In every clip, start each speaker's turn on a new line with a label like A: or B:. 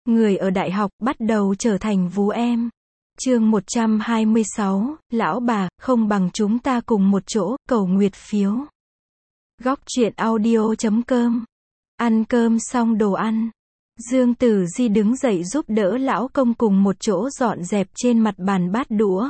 A: người ở đại học bắt đầu trở thành vú em. Chương 126, lão bà, không bằng chúng ta cùng một chỗ, cầu nguyệt phiếu. Góc truyện audio.com. Ăn cơm xong đồ ăn, Dương Tử Di đứng dậy giúp đỡ lão công cùng một chỗ dọn dẹp trên mặt bàn bát đũa.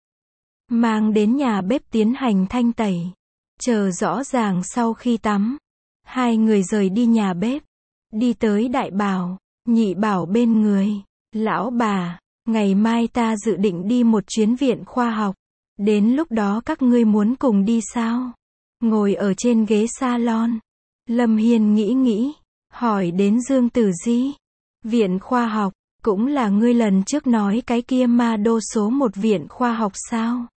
A: Mang đến nhà bếp tiến hành thanh tẩy. Chờ rõ ràng sau khi tắm, hai người rời đi nhà bếp, đi tới đại bảo, nhị bảo bên người. Lão bà, ngày mai ta dự định đi một chuyến viện khoa học. Đến lúc đó các ngươi muốn cùng đi sao? Ngồi ở trên ghế salon, Lâm Hiên nghĩ, hỏi đến Dương Tử Di. Viện khoa học, cũng là ngươi lần trước nói cái kia ma đô số 1 viện khoa học sao?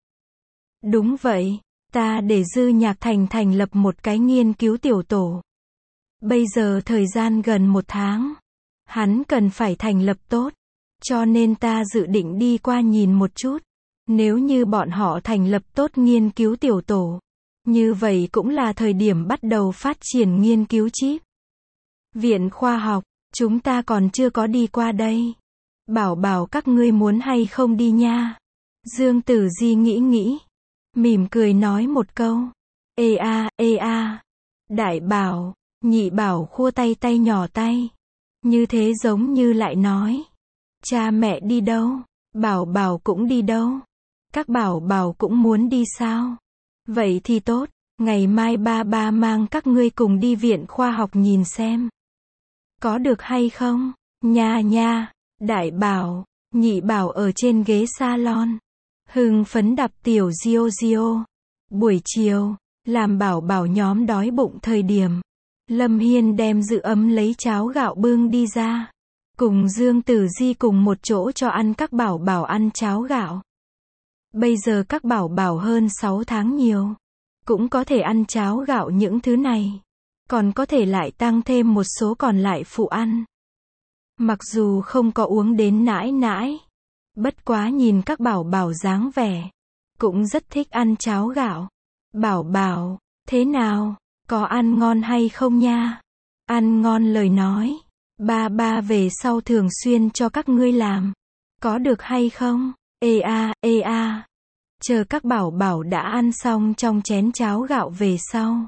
A: Đúng vậy, ta để Dư Nhạc Thành thành lập một cái nghiên cứu tiểu tổ. Bây giờ thời gian gần 1 tháng, hắn cần phải thành lập tốt, cho nên ta dự định đi qua nhìn một chút. Nếu như bọn họ thành lập tốt nghiên cứu tiểu tổ, như vậy cũng là thời điểm bắt đầu phát triển nghiên cứu chip. Viện khoa học, chúng ta còn chưa có đi qua đây. Bảo các ngươi muốn hay không đi nha. Dương Tử Di nghĩ, mỉm cười nói một câu. Ê a. Đại bảo, nhị bảo khua tay nhỏ tay. Như thế giống như lại nói. Cha mẹ đi đâu? Bảo cũng đi đâu? Các bảo cũng muốn đi sao? Vậy thì tốt, ngày mai ba mang các ngươi cùng đi viện khoa học nhìn xem. Có được hay không? Nha, đại bảo, nhị bảo ở trên ghế salon. Hưng phấn đạp tiểu Gio. Buổi chiều, làm bảo nhóm đói bụng thời điểm. Lâm Hiên đem giữ ấm lấy cháo gạo bưng đi ra. Cùng Dương Tử Di cùng một chỗ cho ăn các bảo ăn cháo gạo. Bây giờ các bảo hơn 6 tháng nhiều. Cũng có thể ăn cháo gạo những thứ này. Còn có thể lại tăng thêm một số còn lại phụ ăn. Mặc dù không có uống đến nãi. Bất quá nhìn các bảo dáng vẻ. Cũng rất thích ăn cháo gạo. Bảo, thế nào? Có ăn ngon hay không nha? Ăn ngon lời nói. Ba về sau thường xuyên cho các ngươi làm. Có được hay không? Ê a. Chờ các bảo đã ăn xong trong chén cháo gạo về sau.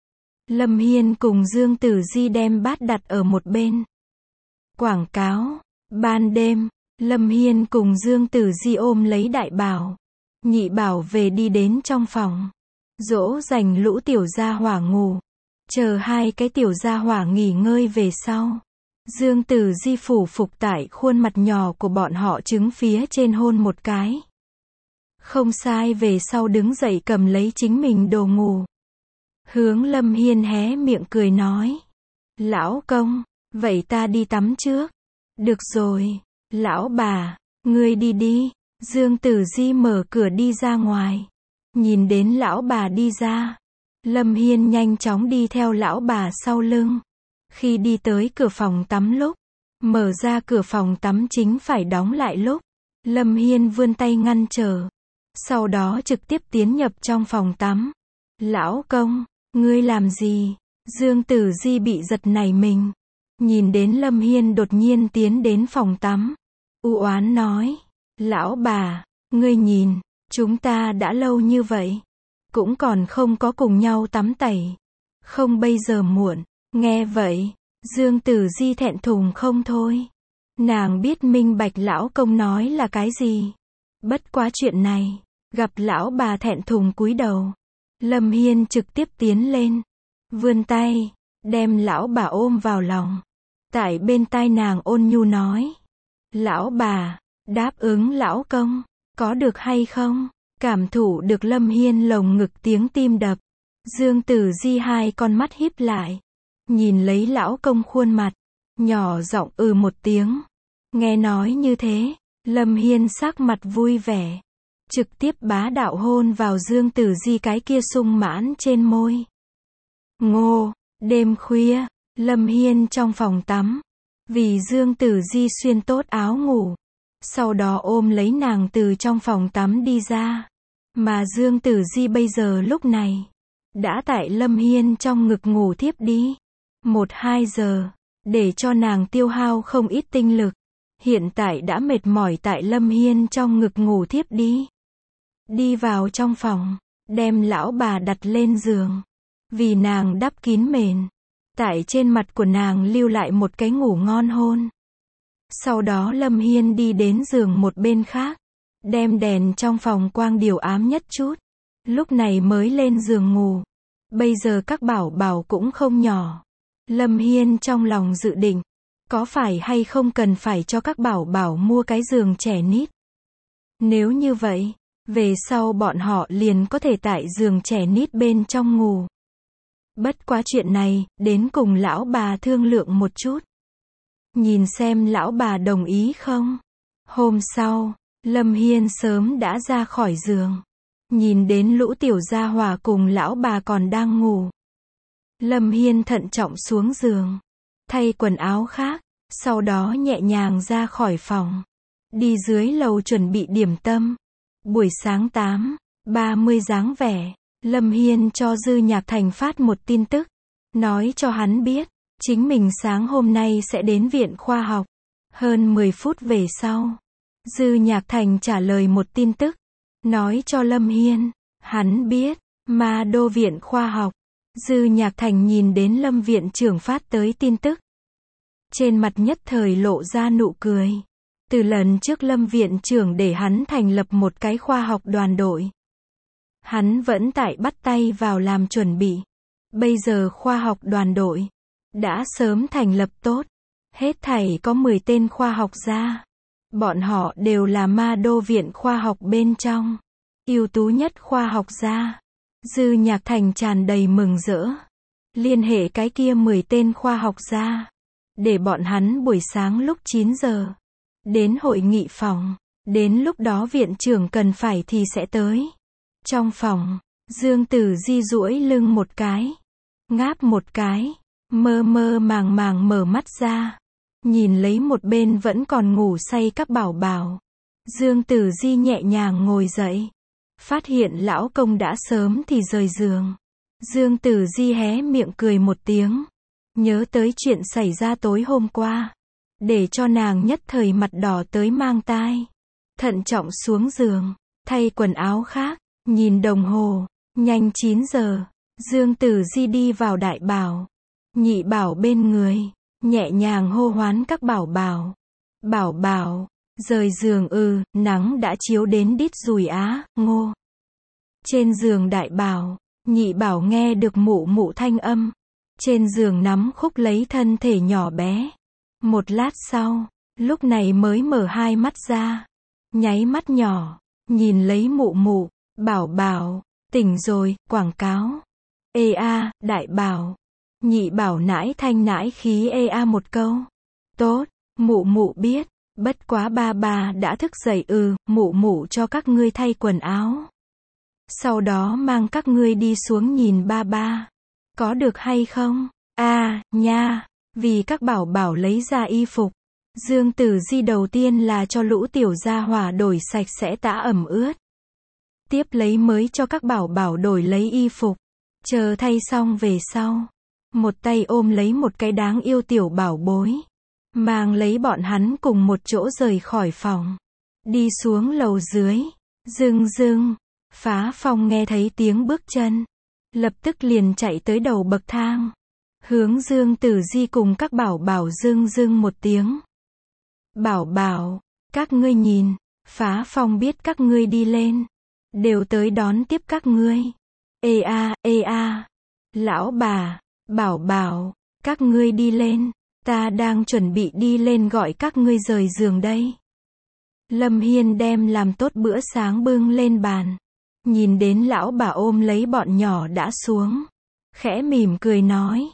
A: Lâm Hiên cùng Dương Tử Di đem bát đặt ở một bên. Quảng cáo. Ban đêm, Lâm Hiên cùng Dương Tử Di ôm lấy đại bảo, nhị bảo về đi đến trong phòng. Dỗ dành lũ tiểu gia hỏa ngủ. Chờ hai cái tiểu gia hỏa nghỉ ngơi về sau. Dương Tử Di phủ phục tại khuôn mặt nhỏ của bọn họ trứng phía trên hôn một cái. Không sai về sau đứng dậy cầm lấy chính mình đồ ngủ. Hướng Lâm Hiên hé miệng cười nói. Lão công, vậy ta đi tắm trước. Được rồi, lão bà, ngươi đi. Dương Tử Di mở cửa đi ra ngoài. Nhìn đến lão bà đi ra, Lâm Hiên nhanh chóng đi theo lão bà sau lưng. Khi đi tới cửa phòng tắm lúc, mở ra cửa phòng tắm chính phải đóng lại lúc, Lâm Hiên vươn tay ngăn trở. Sau đó trực tiếp tiến nhập trong phòng tắm. Lão công, ngươi làm gì? Dương Tử Di bị giật nảy mình. Nhìn đến Lâm Hiên đột nhiên tiến đến phòng tắm. U oán nói. Lão bà, ngươi nhìn, chúng ta đã lâu như vậy. Cũng còn không có cùng nhau tắm tẩy. Không bây giờ muộn. Nghe vậy, Dương Tử Di thẹn thùng không thôi. Nàng biết minh bạch lão công nói là cái gì. Bất quá chuyện này, gặp lão bà thẹn thùng cúi đầu. Lâm Hiên trực tiếp tiến lên, vươn tay, đem lão bà ôm vào lòng. Tại bên tai nàng ôn nhu nói. Lão bà, đáp ứng lão công, có được hay không? Cảm thụ được Lâm Hiên lồng ngực tiếng tim đập. Dương Tử Di hai con mắt híp lại. Nhìn lấy lão công khuôn mặt, nhỏ giọng một tiếng. Nghe nói như thế, Lâm Hiên sắc mặt vui vẻ. Trực tiếp bá đạo hôn vào Dương Tử Di cái kia sung mãn trên môi. Ngô, đêm khuya, Lâm Hiên trong phòng tắm. Vì Dương Tử Di xuyên tốt áo ngủ. Sau đó ôm lấy nàng từ trong phòng tắm đi ra. Mà Dương Tử Di bây giờ lúc này, đã tại Lâm Hiên trong ngực ngủ thiếp đi. 1-2 giờ, để cho nàng tiêu hao không ít tinh lực. hiện tại đã mệt mỏi tại Lâm Hiên trong ngực ngủ thiếp đi. Đi vào trong phòng, đem lão bà đặt lên giường. Vì nàng đắp kín mền. Tại trên mặt của nàng lưu lại một cái ngủ ngon hôn. Sau đó Lâm Hiên đi đến giường một bên khác. Đem đèn trong phòng quang điều ám nhất chút. Lúc này mới lên giường ngủ. Bây giờ các bảo bảo cũng không nhỏ. Lâm Hiên trong lòng dự định. Có phải hay không cần phải cho các bảo bảo mua cái giường trẻ nít. Nếu như vậy, về sau bọn họ liền có thể tại giường trẻ nít bên trong ngủ. Bất quá chuyện này, đến cùng lão bà thương lượng một chút. Nhìn xem lão bà đồng ý không. Hôm sau, Lâm Hiên sớm đã ra khỏi giường. Nhìn đến lũ tiểu gia hỏa cùng lão bà còn đang ngủ. Lâm Hiên thận trọng xuống giường. Thay quần áo khác. Sau đó nhẹ nhàng ra khỏi phòng. Đi dưới lầu chuẩn bị điểm tâm. Buổi sáng 8:30 dáng vẻ. Lâm Hiên cho Dư Nhạc Thành phát một tin tức. Nói cho hắn biết. Chính mình sáng hôm nay sẽ đến viện khoa học. Hơn 10 phút về sau. Dư Nhạc Thành trả lời một tin tức. Nói cho Lâm Hiên. Hắn biết. Ma Đô viện khoa học. Dư Nhạc Thành nhìn đến Lâm viện trưởng phát tới tin tức. Trên mặt nhất thời lộ ra nụ cười. Từ lần trước Lâm viện trưởng để hắn thành lập một cái khoa học đoàn đội. Hắn vẫn tại bắt tay vào làm chuẩn bị. Bây giờ khoa học đoàn đội đã sớm thành lập tốt. Hết thảy có 10 tên khoa học gia. Bọn họ đều là Ma Đô viện khoa học bên trong. Ưu tú nhất khoa học gia. Dư Nhạc Thành tràn đầy mừng rỡ. Liên hệ cái kia 10 tên khoa học gia. Để bọn hắn buổi sáng lúc 9 giờ. Đến hội nghị phòng. Đến lúc đó viện trưởng cần phải thì sẽ tới. Trong phòng, Dương Tử Di duỗi lưng một cái. Ngáp một cái. Mơ mơ màng màng mở mắt ra. Nhìn lấy một bên vẫn còn ngủ say các bảo bảo. Dương Tử Di nhẹ nhàng ngồi dậy. Phát hiện lão công đã sớm thì rời giường. Dương Tử Di hé miệng cười một tiếng. Nhớ tới chuyện xảy ra tối hôm qua. Để cho nàng nhất thời mặt đỏ tới mang tai. Thận trọng xuống giường. Thay quần áo khác. Nhìn đồng hồ. Nhanh 9 giờ. Dương Tử Di đi vào đại bảo. Nhị bảo bên người. Nhẹ nhàng hô hoán các bảo bảo. Bảo bảo. Rời giường nắng đã chiếu đến đít dùi á, ngô. Trên giường đại bảo. Nhị bảo nghe được mụ mụ thanh âm. Trên giường nắm khúc lấy thân thể nhỏ bé. Một lát sau, lúc này mới mở hai mắt ra. Nháy mắt nhỏ, nhìn lấy mụ mụ, bảo bảo, tỉnh rồi, quảng cáo. Ê a, đại bảo. Nhị bảo nãi thanh nãi khí ê a một câu. Tốt, mụ mụ biết, bất quá ba bà đã thức dậy mụ mụ cho các ngươi thay quần áo. Sau đó mang các ngươi đi xuống nhìn ba ba. Có được hay không? Nha, vì các bảo bảo lấy ra y phục. Dương Tử Di đầu tiên là cho lũ tiểu gia hỏa đổi sạch sẽ tã ẩm ướt. Tiếp lấy mới cho các bảo bảo đổi lấy y phục. Chờ thay xong về sau. Một tay ôm lấy một cái đáng yêu tiểu bảo bối. Mang lấy bọn hắn cùng một chỗ rời khỏi phòng. Đi xuống lầu dưới. Dưng. Phá Phong nghe thấy tiếng bước chân. Lập tức liền chạy tới đầu bậc thang. Hướng Dương Tử Di cùng các bảo bảo dưng một tiếng. Bảo bảo, các ngươi nhìn, Phá Phong biết các ngươi đi lên. Đều tới đón tiếp các ngươi. Ê a, lão bà, bảo bảo, các ngươi đi lên. Ta đang chuẩn bị đi lên gọi các ngươi rời giường đây. Lâm Hiên đem làm tốt bữa sáng bưng lên bàn. Nhìn đến lão bà ôm lấy bọn nhỏ đã xuống. Khẽ mỉm cười nói.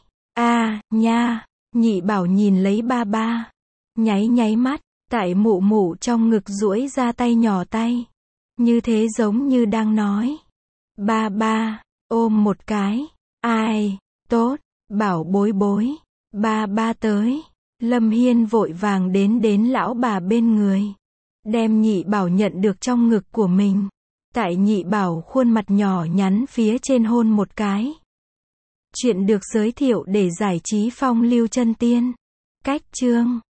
A: Nha, nhị bảo nhìn lấy ba ba. Nháy mắt, tại mụ mụ trong ngực duỗi ra tay nhỏ tay. Như thế giống như đang nói. Ba ba, ôm một cái. Ai, tốt, bảo bối bối. Ba ba tới. Lâm Hiên vội vàng đến lão bà bên người. Đem nhị bảo nhận được trong ngực của mình. Tại nhị bảo khuôn mặt nhỏ nhắn phía trên hôn một cái. Chuyện được giới thiệu để giải trí phong lưu chân tiên. Cách chương